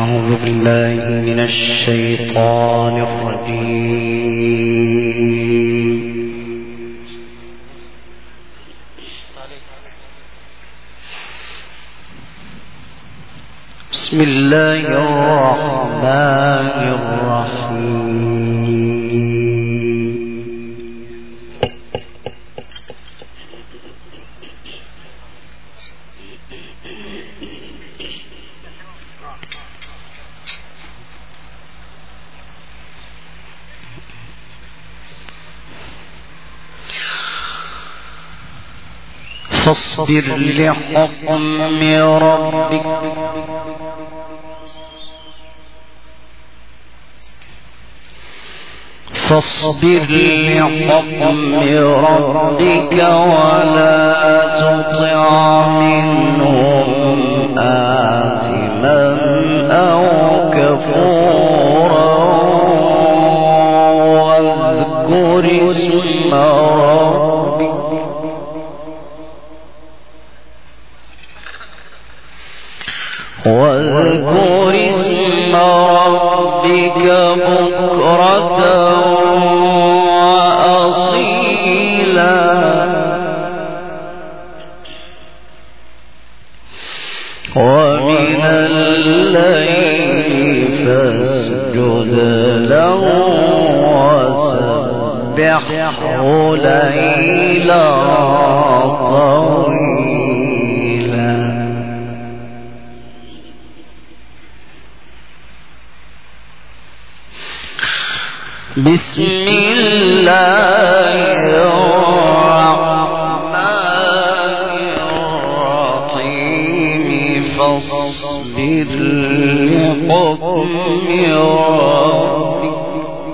أعوذ بالله من الشيطان الرجيم. بسم الله الرحمن الرحيم. فاصبر لحكم ربك ولا تطع منهم آثما أو كفورا واذكر اسم ربك بكرة وأصيلا ومن الليل فاسجد له وسبحه ليلا طويلا. بسم الله الرحمن الرحيم. فاصبر لحكم ربك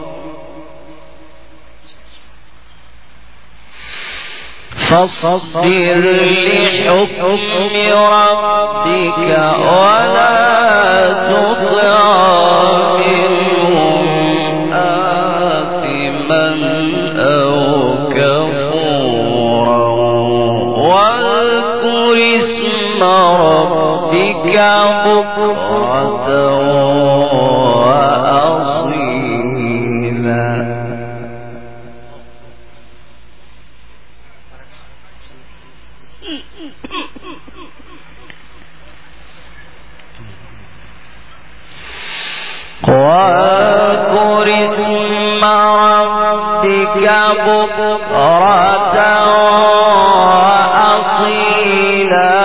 ولا تطع أو كفورا واذكر اسم ربك بكرة وأصيلا. واذكر اسم ربك بكرة وأصيلا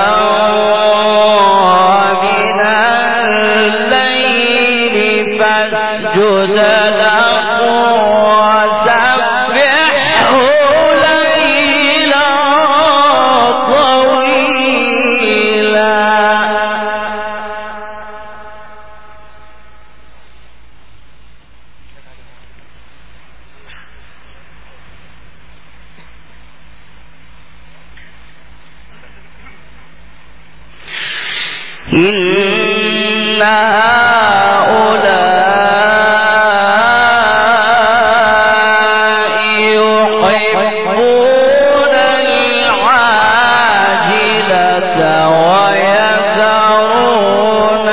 ومن الليل فاسجد له وسبحه ليلا طويلا. إن هؤلاء يحبون العاجلة ويذرون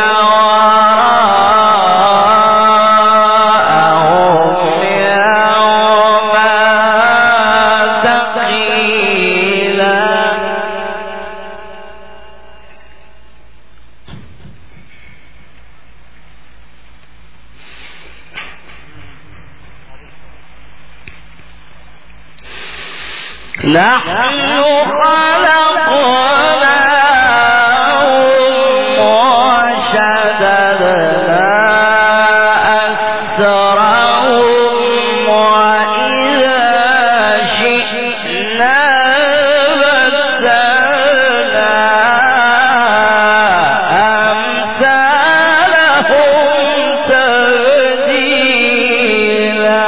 وراءهم يوما ثقيلا. نحن خلقناهم وشددنا أسرهم وإذا شئنا بدلنا أمثالهم تبديلا.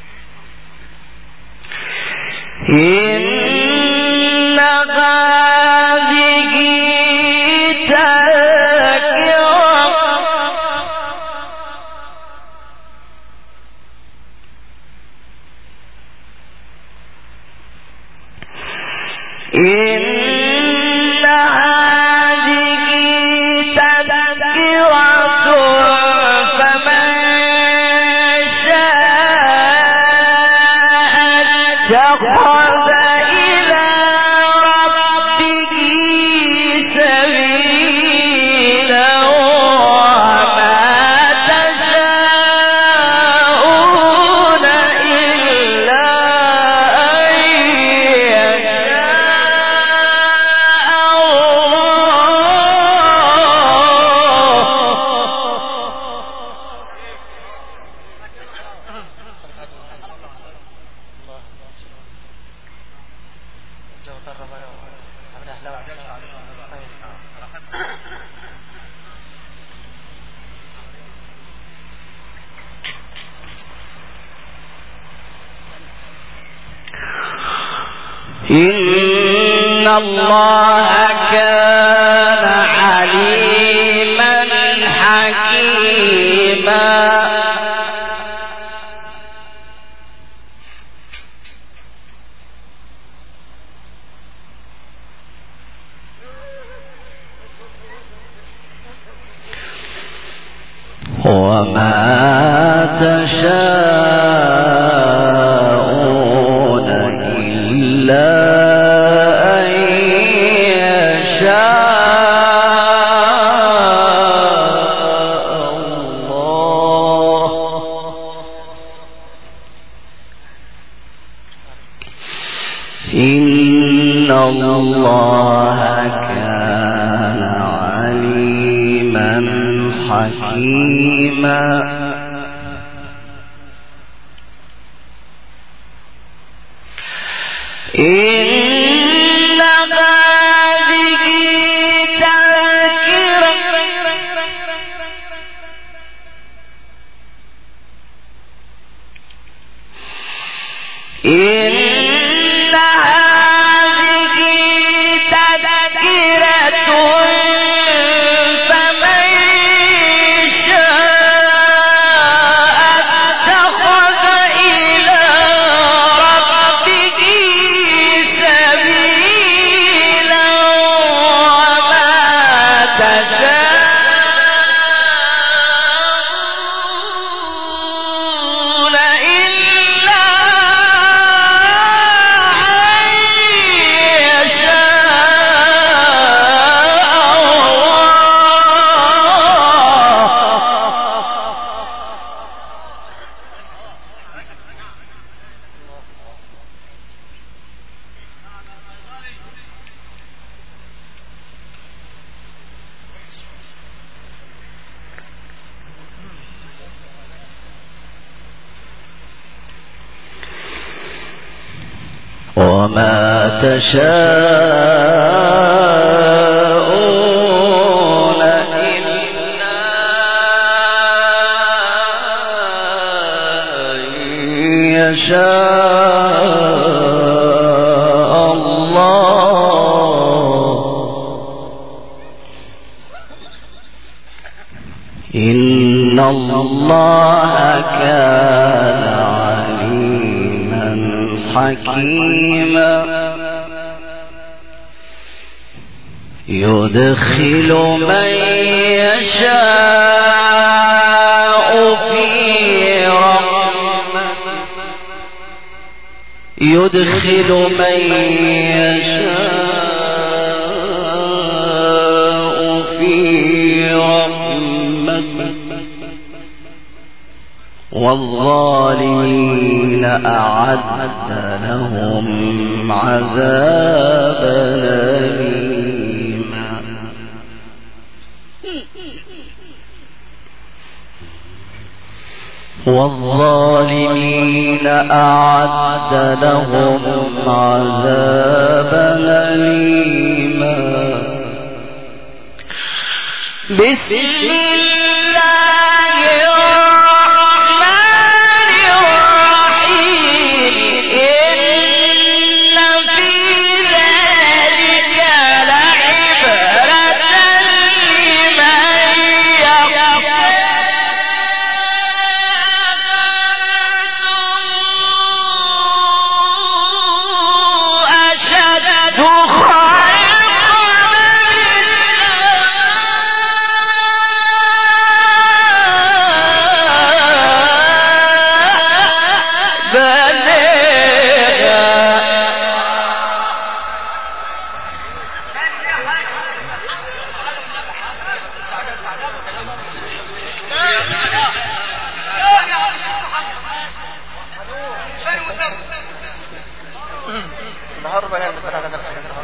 إن إن الله كان عليما حكيما وما تشاءون إلا أن يشاء الله إن الله كان عليما حكيما إن هذه تذكرة إن هذه تذكرة فمن شاء اتخذ إلى ربه سبيلا وما تشاءون إلا وما تشاءون إلا أن يشاء الله إن الله كان عليما حكيما يدخل من يشاء في رحمته يدخل من يشاء في رحمته والظالمين أعد لهم عذابا أليما والظالمين أعد لهم عذابا أليما بسم الله الرحمن الرحيم إن في ذلك لعبرة لمن يخشى أشد النهار بقى نقول على نفسك النهار.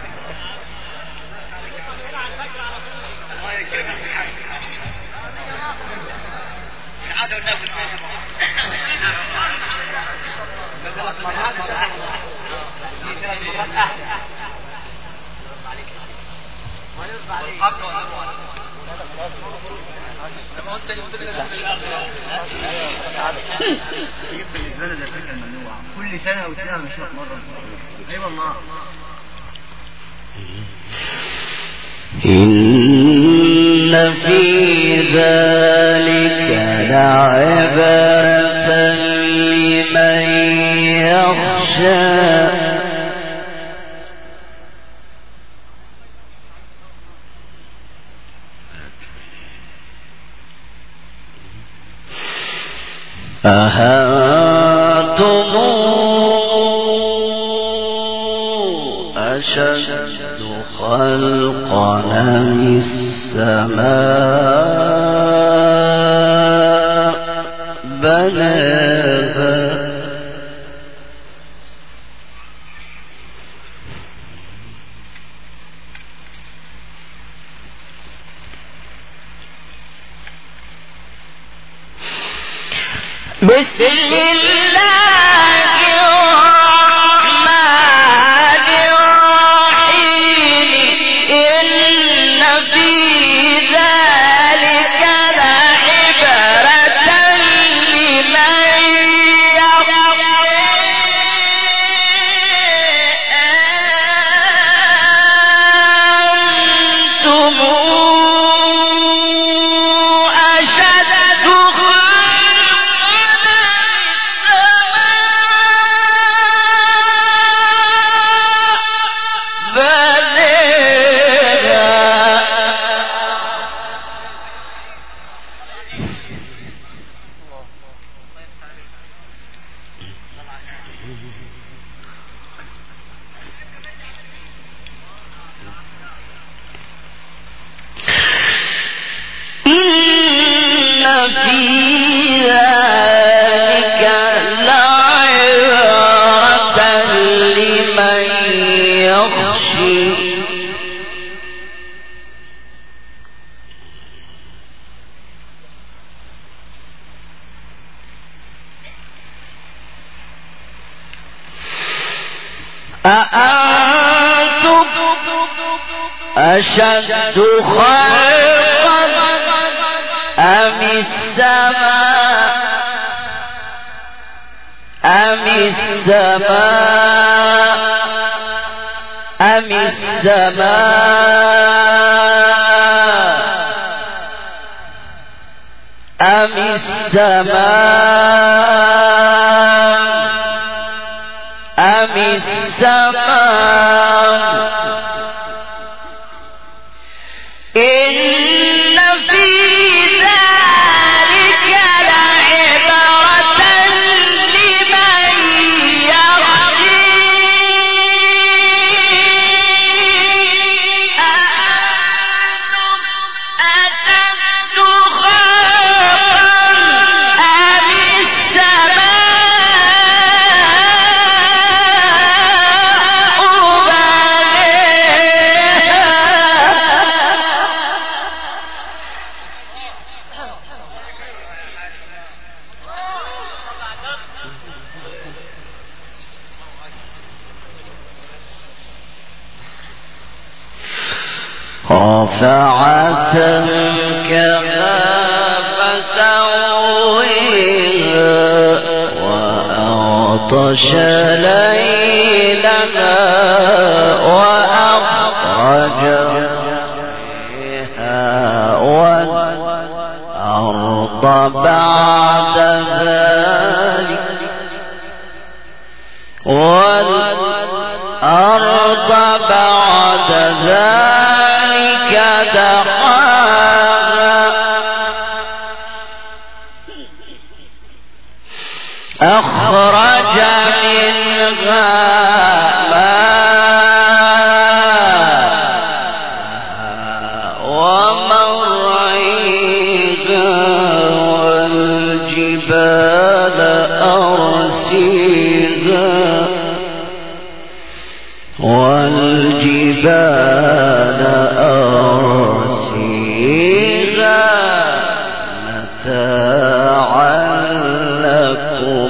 كل سنة وسنة مشروع مرة. أيوة الله. إن في ذلك لعبرة لمن يخشى أهانتم أشد خلقا من السماء بناها بسم الله الرحمن الرحيم إن في ذلك لعبرة لمن أنتم أأنتم أشد خلقا أم السماء أم السماء إن في ذلك لعبرة لمن يخشى أأنتم أشد خلقا أم رفع سمكها فسويها وأغطش ليلها وأخرج فيها والأرض بعد ذلك دحاها أخرج منها ماءها ومرعيها والجبال أرسيها والجبال أرسيها متاعا لكم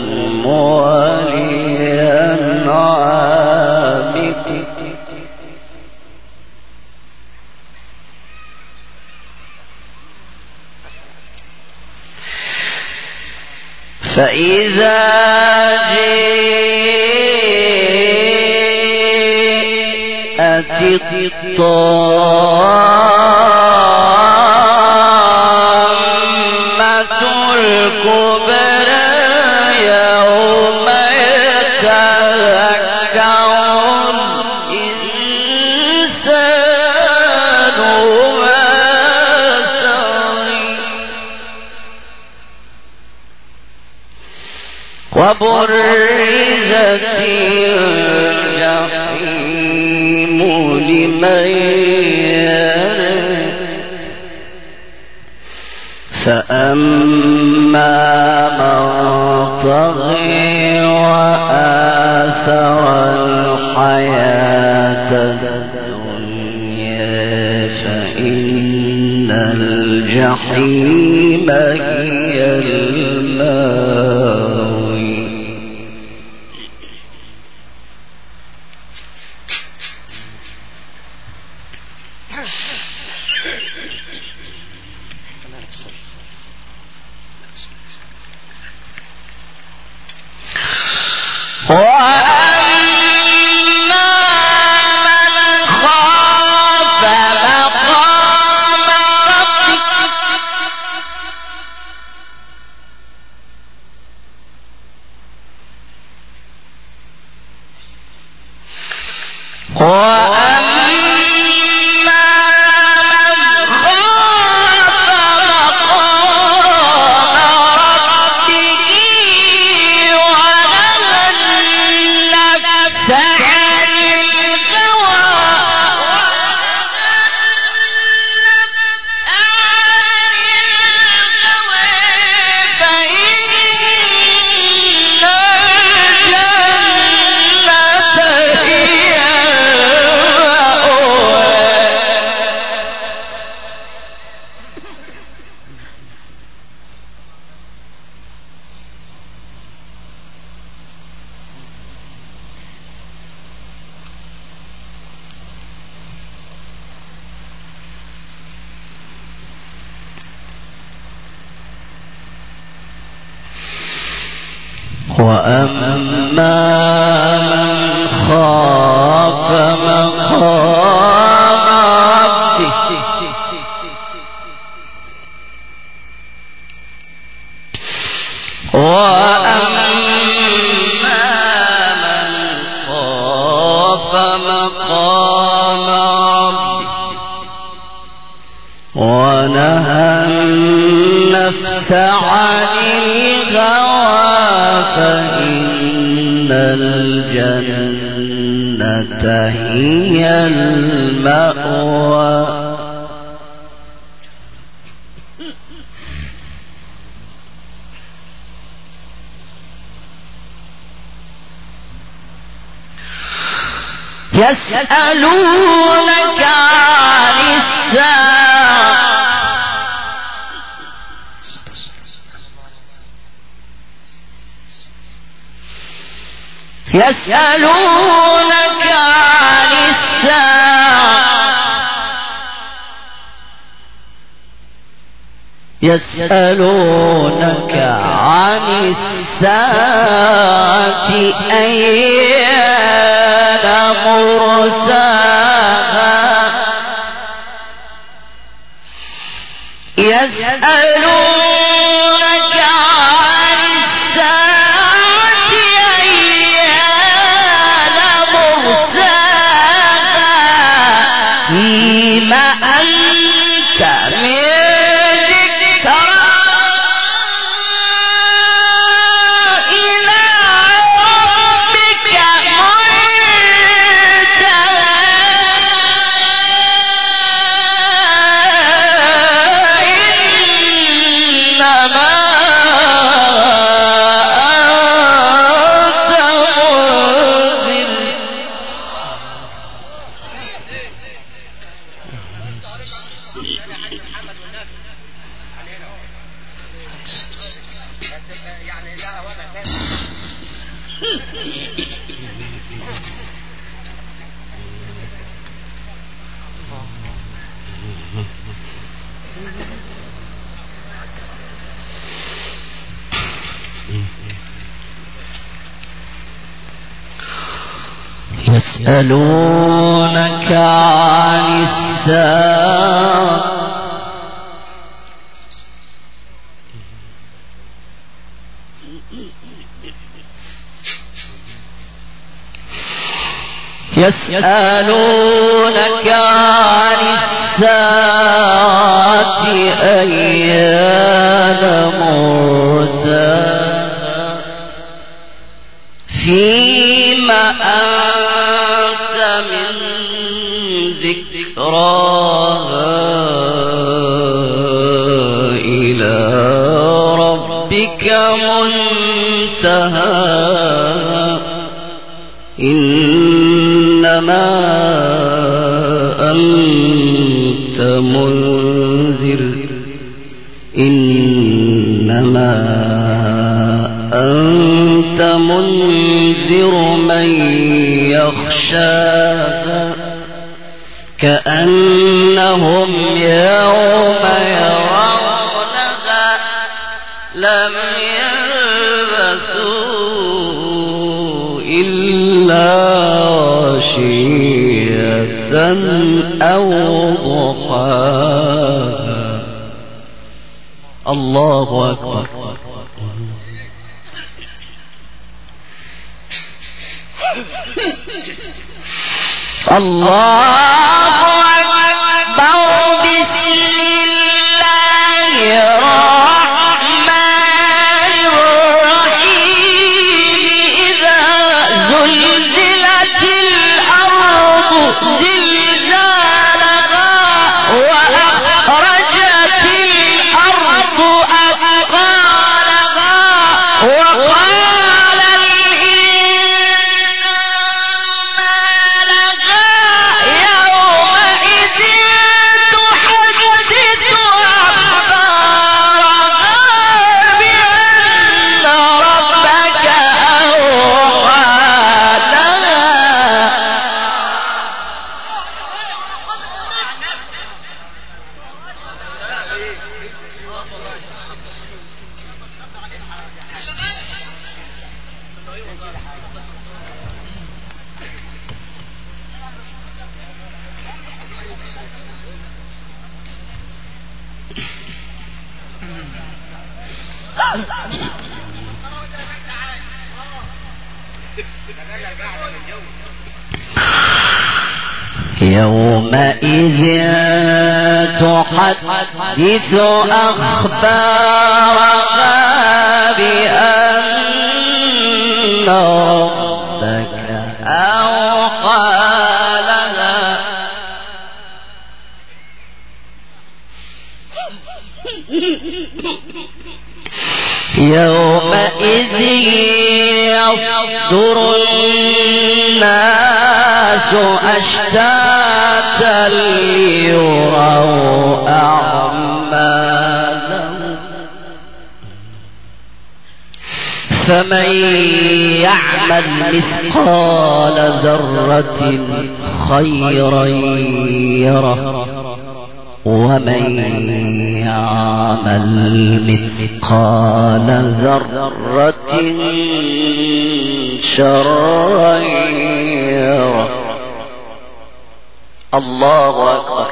ولأنعامكم فإذا جاءت الطامة الكبرى يوم يتذكر الإنسان ما سعى وبرزت الجحيم لمن يرى فأما من طغى وآثر الحياة الدنيا فإن الجحيم هي المأوى وأما من خاف مقام ربه وأما من خاف مقام ربه ونهى النفس عن الهوى فإن الجنة هي المأوى يسألونك عن الساعة يسألونك عن الساعة يسألونك عن الساعة أيان مرساها يسألونك عن الساعة أيان مرساها فيما أنت من يسألونك عن الساعة يسألونك عن الساعة أيان مرساها فيما أنت من ذكراها إلى ربك منتهاها إنما أنت منذر إنما أنت منذر من يخشاها كأنهم يوم يرونها لم يلبثوا إلا عشية أو ضحاها. الله أكبر. الله أكبر. بسم الله الرحمن الرحيم. إذا زلزلت الأرض زلزالها وأخرجت الأرض أثقالها وقال يومئذ تحدث أخبارها بأن ربك أوحى لها يومئذ يصدر الناس أشتاتا ليروا أعمالهم فمن يعمل مثقال ذرة خيرا يره ومن يعمل مثقال ذرة شرا يره. الله أكبر.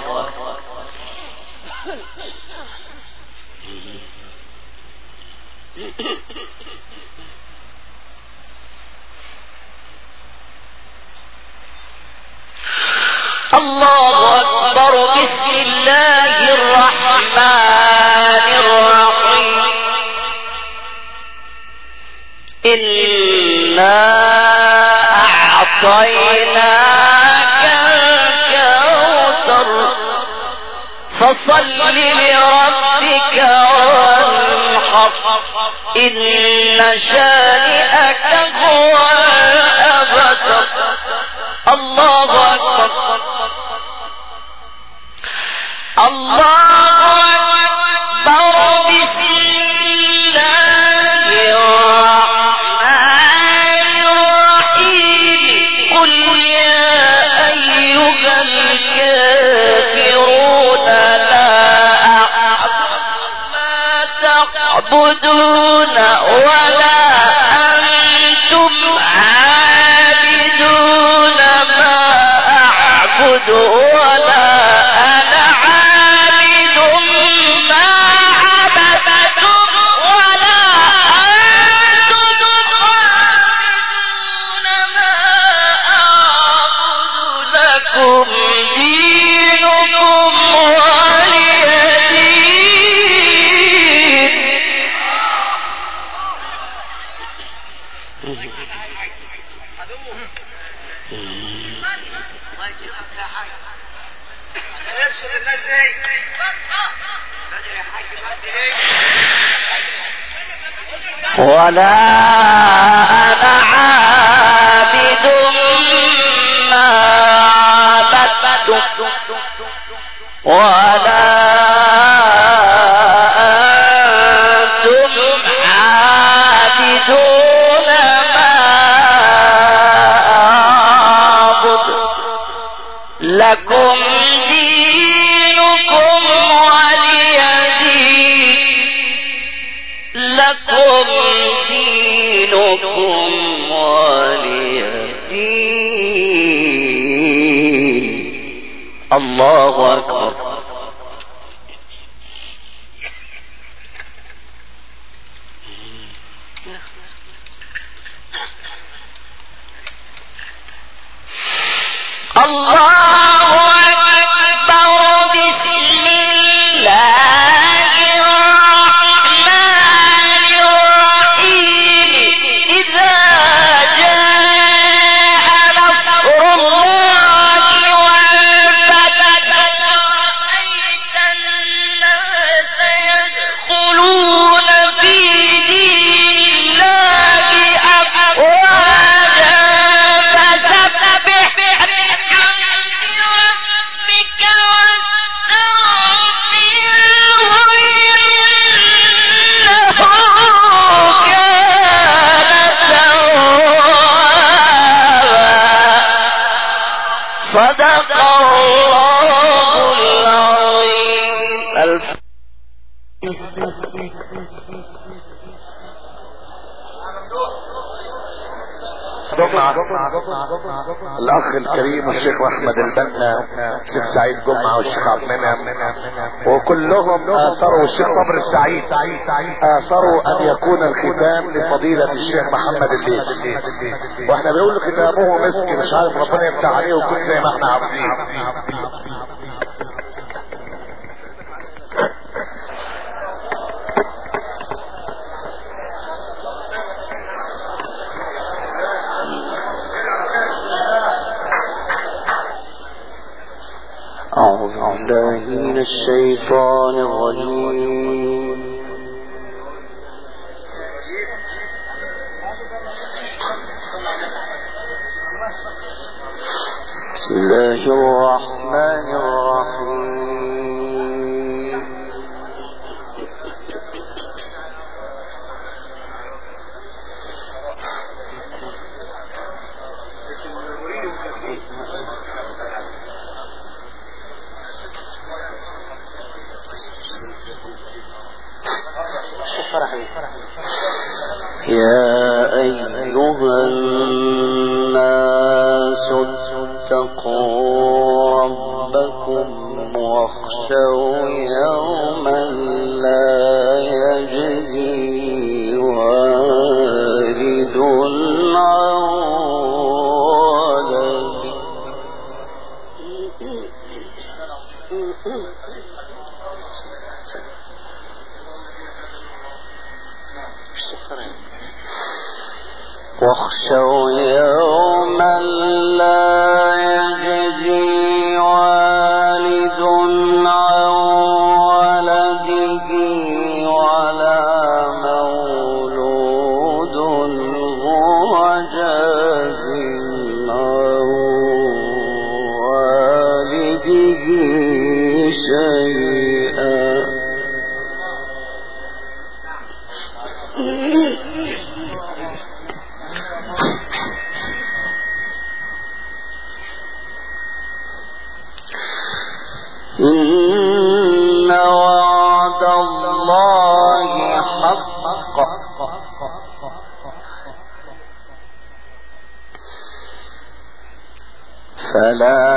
الله أكبر. بسم الله الرحمن الرحيم. إنا أعطيناك الكوثر فصل لربك وانحر إن شانئك هو الأبتر. الله أكبر. الله أكبر. بسم الله الرحمن الرحيم. قل يا أيها الكافرون لا أعبد ما تعبدون ولا أنتم عابدون ما ولا أنا عابد ما عبدتم ولا أنتم عابدون ما أعبد لكم دينكم ولي دين لكم دينكم ولي دين. الله أكبر. الله أكبر. بسم الله الرحمن الرحيم. إذا جاء نصر الله والفتح رأيت الناس يدخلون في دين الله أفواجا فسبح بحمد ربك واستغفره إنه كان توابا. صدق الله العظيم. الاخ الكريم الشيخ احمد البنا، الشيخ سعيد جمعه والشيخ عبد المنعم، وكلهم اثروا الشيخ صبر السعيد اثروا ان يكون الختام لفضيله الشيخ محمد الليث، واحنا بنقول ختامه مسك، مش عارف ربنا يفتح عليه ويكون زي ما احنا عارفين. أعوذ بالله من الشيطان الرجيم. بسم الله الرحمن الرحيم. يا أيها الناس اتقوا ربكم واخشوا يوما لا يجزي والد عن ولده واخشوا يوما لا يجزي والد عن ولده ولا مولود هو جاز عن والده شيئا. إن وعد الله حق فلا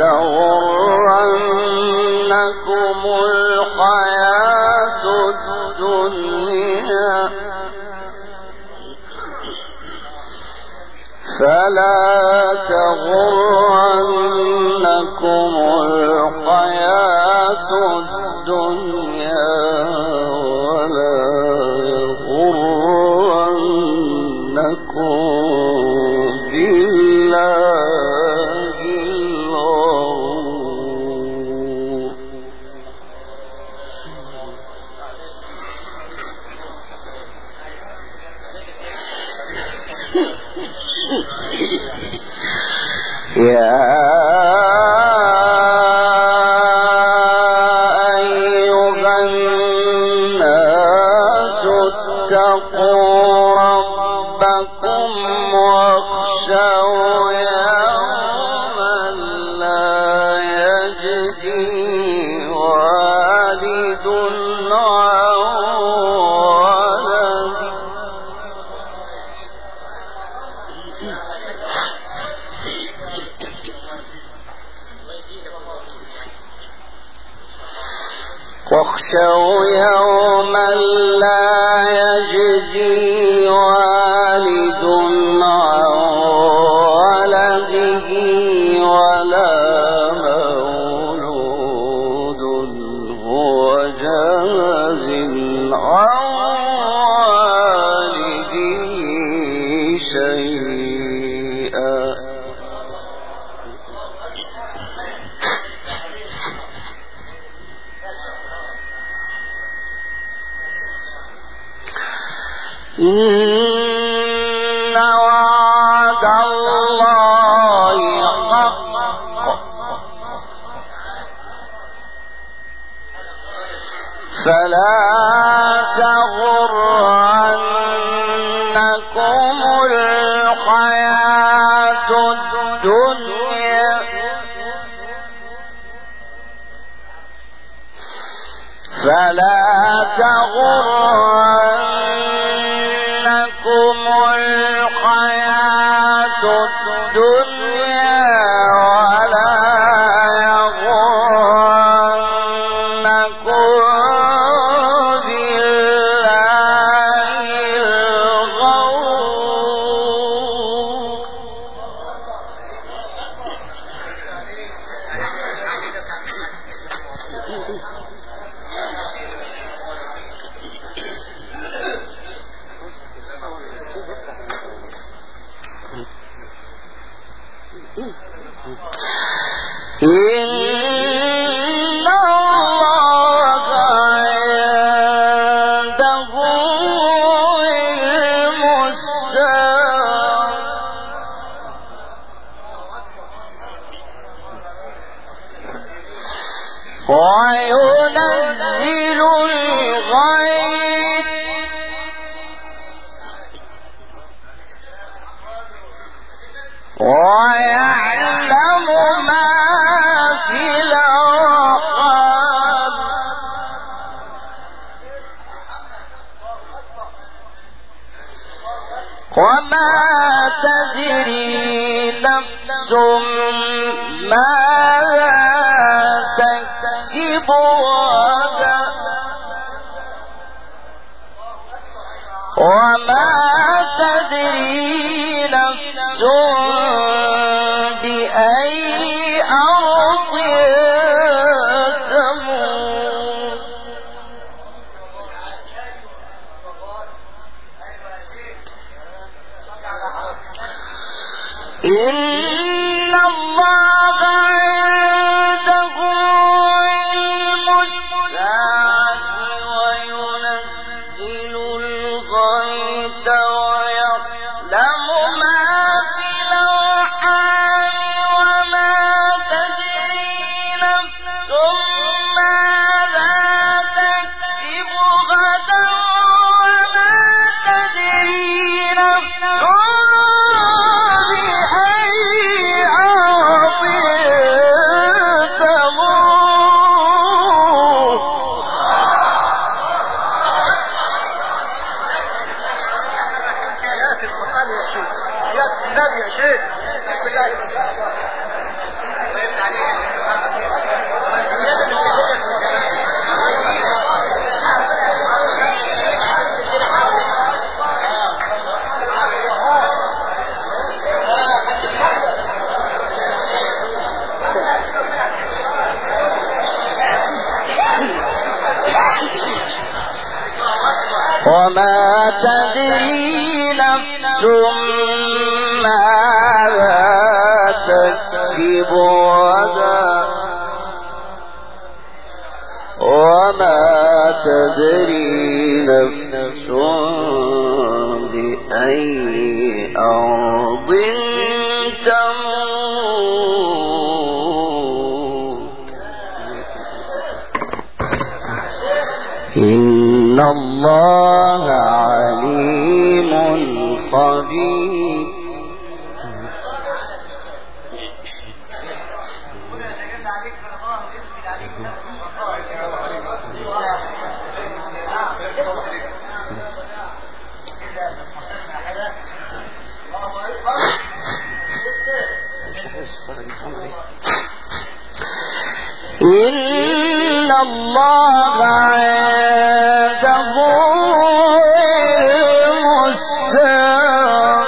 تغرنكم الحياة الدنيا فلا تغرنكم الحياة الدنيا ولا يغرنكم بالله الغرور. واخشوا يوما لا يجزي والد عن ولده ولا مولود هو جاز عن والده شيئا. إن وعد الله حق فلا تغرنكم الحياة الدنيا فلا تغرنكم الحياة الدنيا ولا يغرنكم بالله الغرور. إن الله عنده علم الساعة وينزل الغيث ويعلم ما في الأرحام وما تدري نفس ماذا تكسب غدا وما تدري نفس بأي أرض تموت. إن الله عنده علم الساعة وينزل الغيث ويعلم ما في الأرحام وما تدري نفس ماذا تكسب غدا وما تدري نفس بأي أرض تموت. آيات القرآن يا شيخ، آيات النبي يا شيخ. بسم الله الرحمن وما تدري نفس ماذا تكسب غدا وما تدري نفس بأي أرض تموت. إن الله عليم خبير. إن إن الله عنده علم الساعة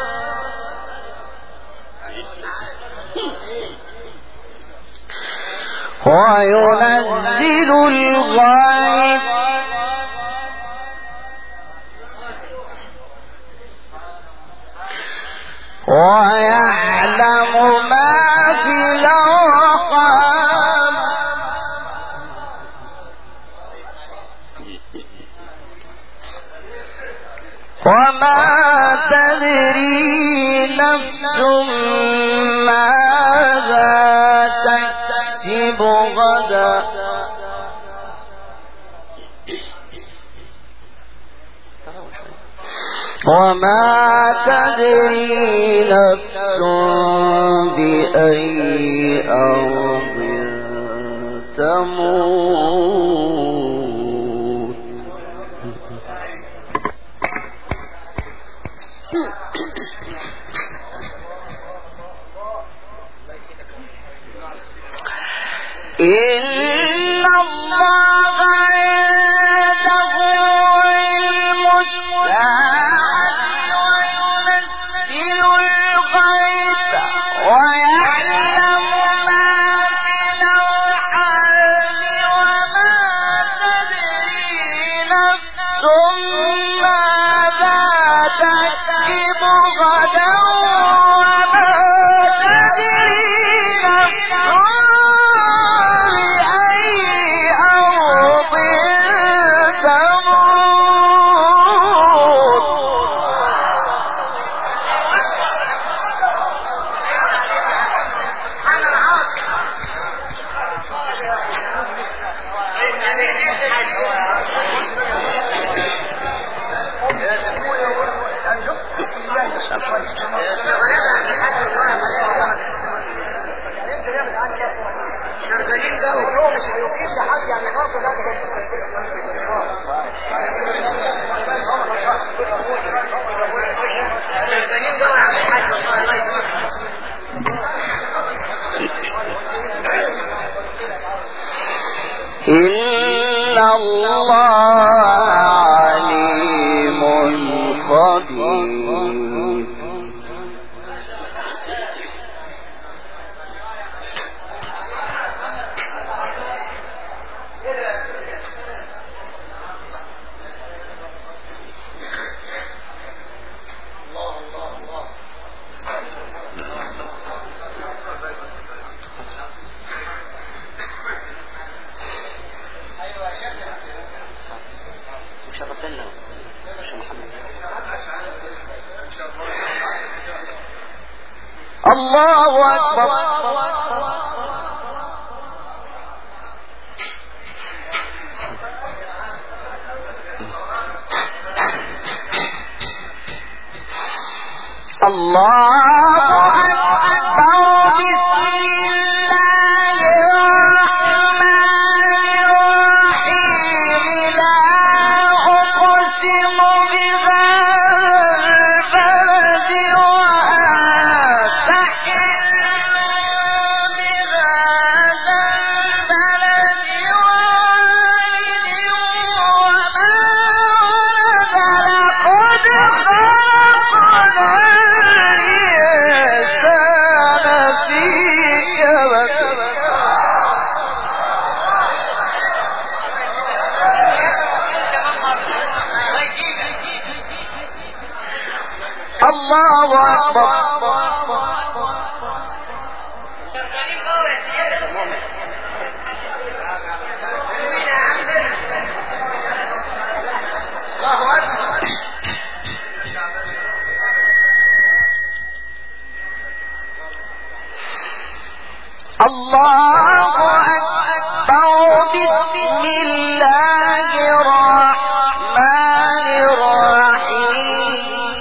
وينزل الغيث ويعلم ما في الأرحام وما تدري نفس ماذا تكسب غدا وما تدري نفس بأي أرض تموت إن الله عنده علم الساعة وينزل الغيث ويعلم ما في الأرحام وما تدري نفس ماذا تكسب غدا وما تدري نفس إن الله عليم خبير الله أكبر الله أكبر بسم الله الرحمن الرحيم لا أقسم بهذا البلد وأنت حل بهذا البلد ووالد وما ولد لقد خلقنا الإنسان في كبد الله أكبر الله أكبر بسم الله الرحمن الرحيم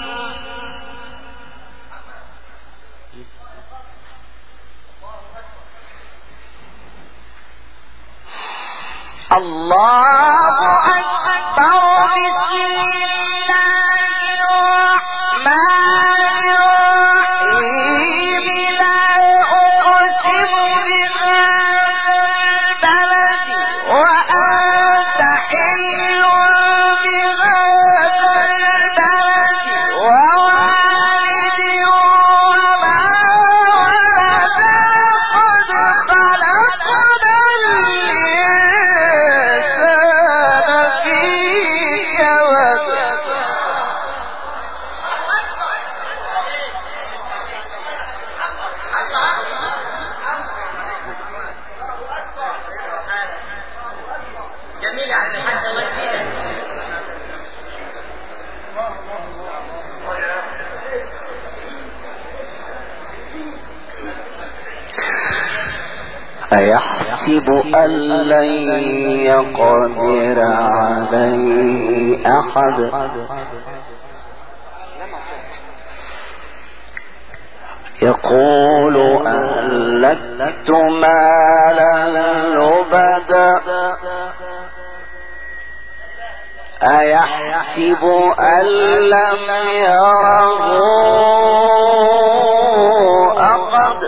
الله أكبر بسم الله الرحمن الرحيم لا أقسم بهذا البلد أيحسب أن لن يقدر عليه أحد يقول أهلكت مالا لبدا أيحسب أن لم يره أحد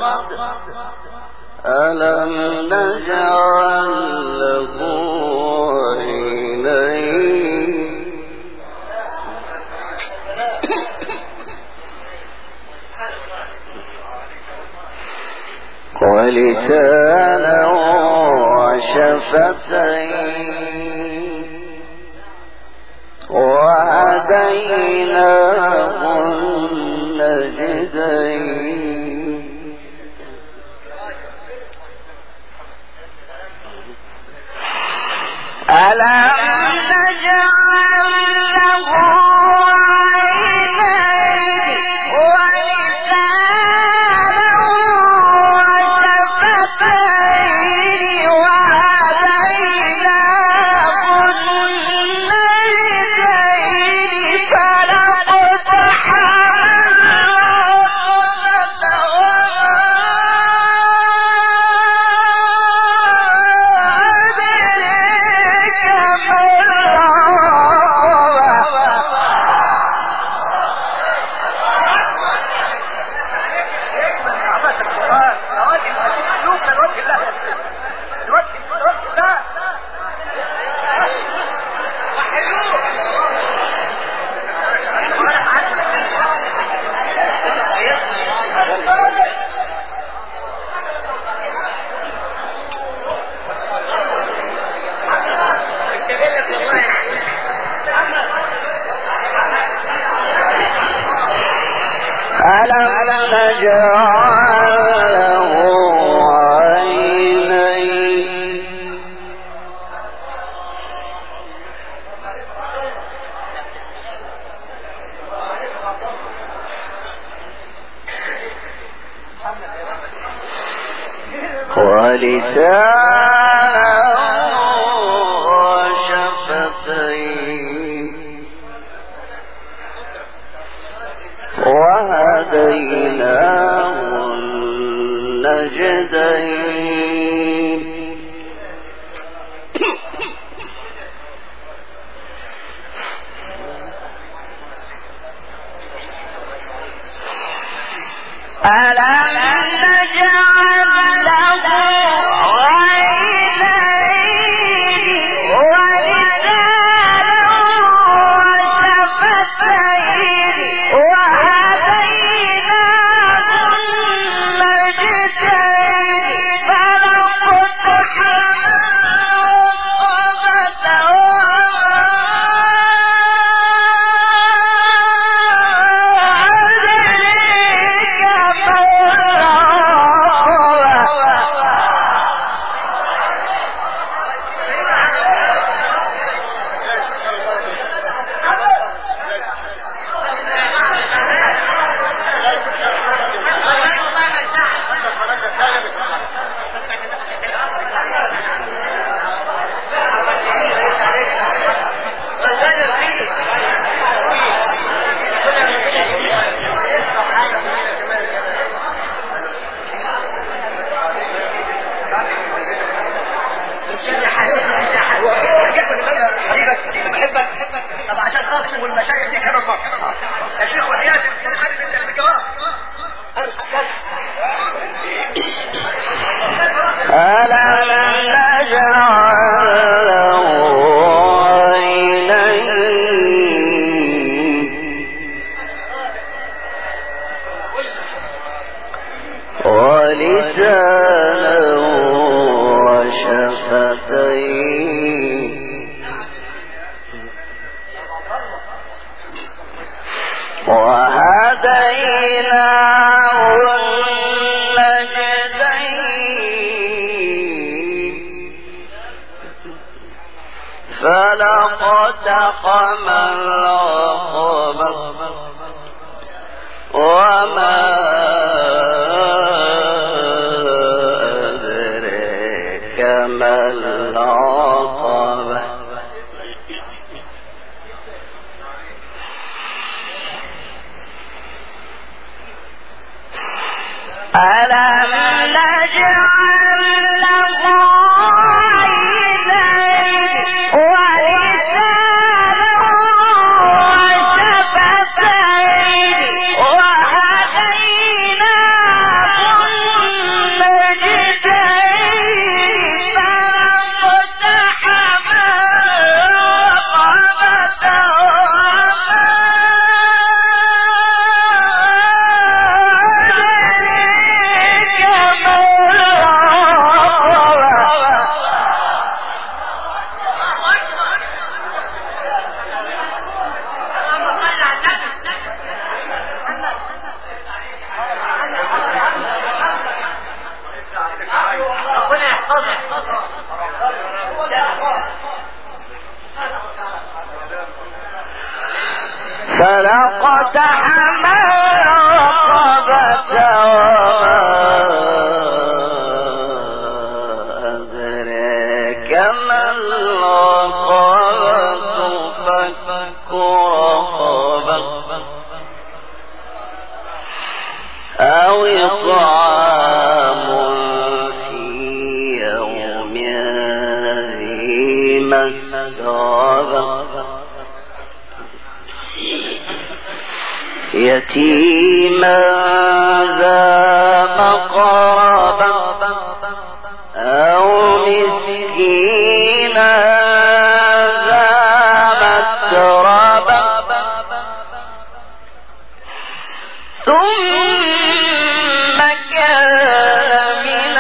ألم نجعل له عينين ولسانا وشفتين وهديناه النجدين ألم نجعل له عينين ولسانا وشفتين وهديناه النجدين فلقتحم ولسانا وشفتين وهديناه النجدين ألم نجعل له عينين ولسانا وشفتين وهديناه النجدين فلقتحم طب عشان خاطر والمشايخ دي كمان مرة يا شيخ وحياتي انت عارف انت بالجواب ألم نجعل له عينين ولسانا وشفتين وهديناه النجدين فلقتحم العقبة وما أدريك ما العقبة ألم نجعل له عينين ولسانا وشفتين وهديناه النجدين فلاقتحم العقبة فلقتحم العقبة وما أدريك ما العقبة فك رقبة أو إطعام في يوم ذي مسغبة يتيما ذا مقربة أو مسكينا ذا متربة ثم كان من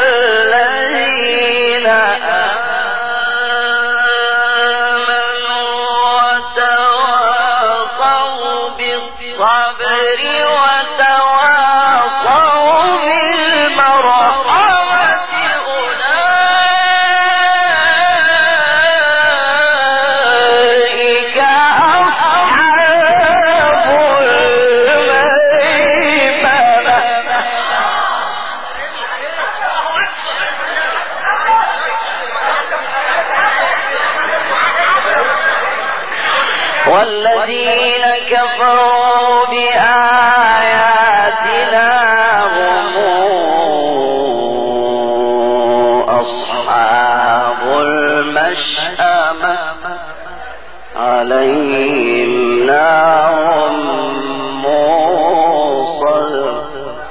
الذين الصبر وتواصوا بالمرحمة أولئك أصحاب الميمنة والذين كفروا بآياتنا هم أصحاب المشأمة عليهم نار موصدة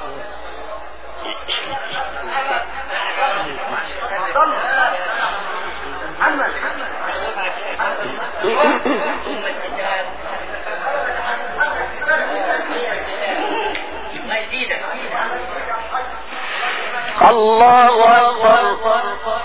الله أكبر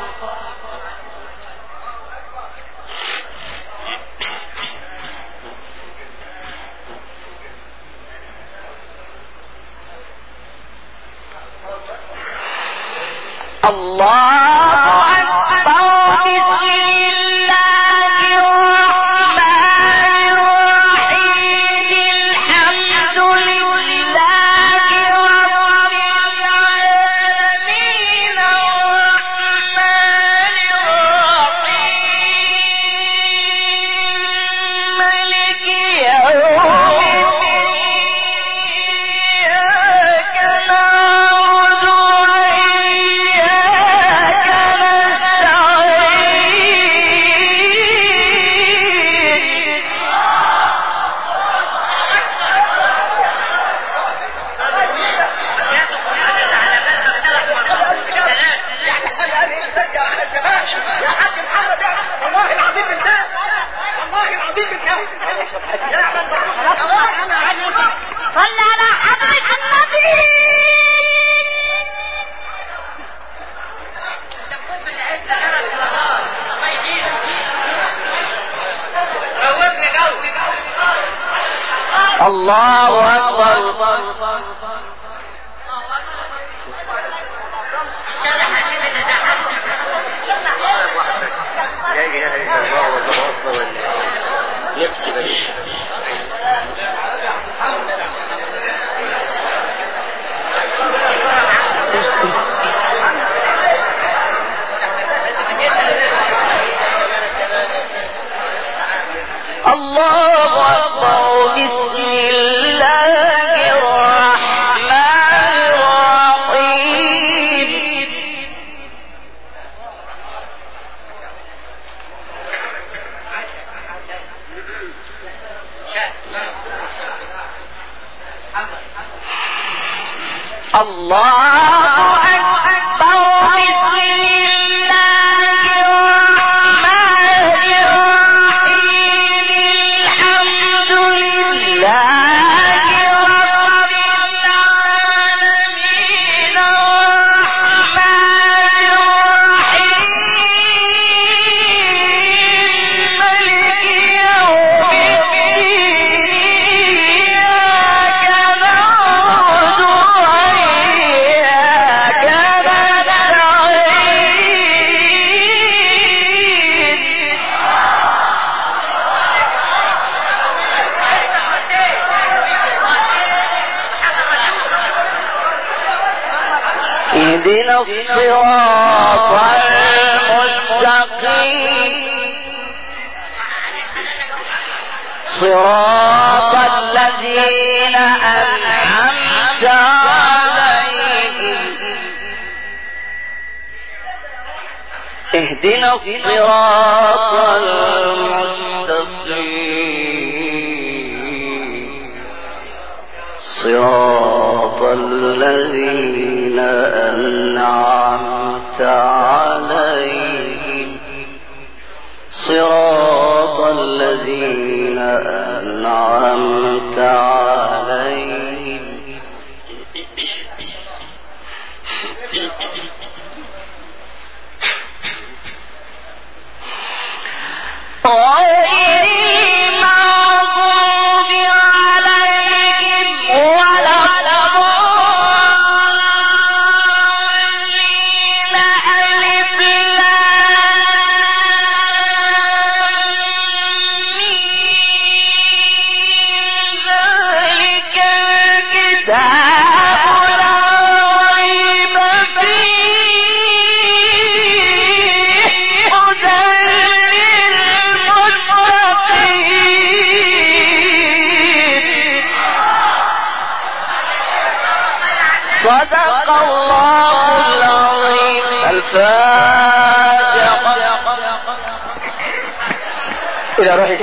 الله أكبر بسم الله الرحمن الرحيم الحمد لله رب العالمين الرحمن الرحيم مالك يوم الدين إياك نعبد وإياك يا حاج محمد والله العظيم انتهى والله العظيم انتهى يا احمد والله انا صلى على حضرة النبي الله أكبر لا اله الا الله نفسي بس. الله أكبر. بسم الله الرحمن الرحيم. الله أكبر. بسم الله الرحمن الرحيم. الحمد لله رب العالمين. الرحمن الرحيم. مالك يوم الدين. إياك نعبد وإياك نستعين. اهدنا الصراط المستقيم. صراط الذين أنعمت عليهم. اهدنا الصراط المستقيم. صراط الذين أنعمت عليهم. صراط الذين أنعمت عليهم. غير المغضوب عليهم ولا الضالين. ألف لام ميم. ذلك الكتاب لا ريب فيه. هدى صدق الله العظيم. الفاتحة. إلى روح